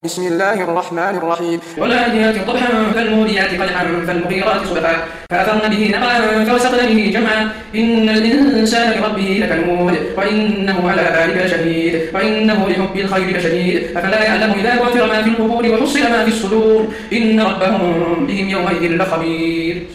بسم الله الرحمن الرحيم. والعاديات ضبحا فالموريات قدحا فالمغيرات صبحا فأثرن به نقعا فوسطن به جمعا إن الإنسان لربه لكنود وإنه على ذلك لشهيد وإنه لحب الخير لشديد أفلا يعلم إذا بعثر ما في القبور وحصل ما في الصدور إن ربهم بهم يومئذ لخبير.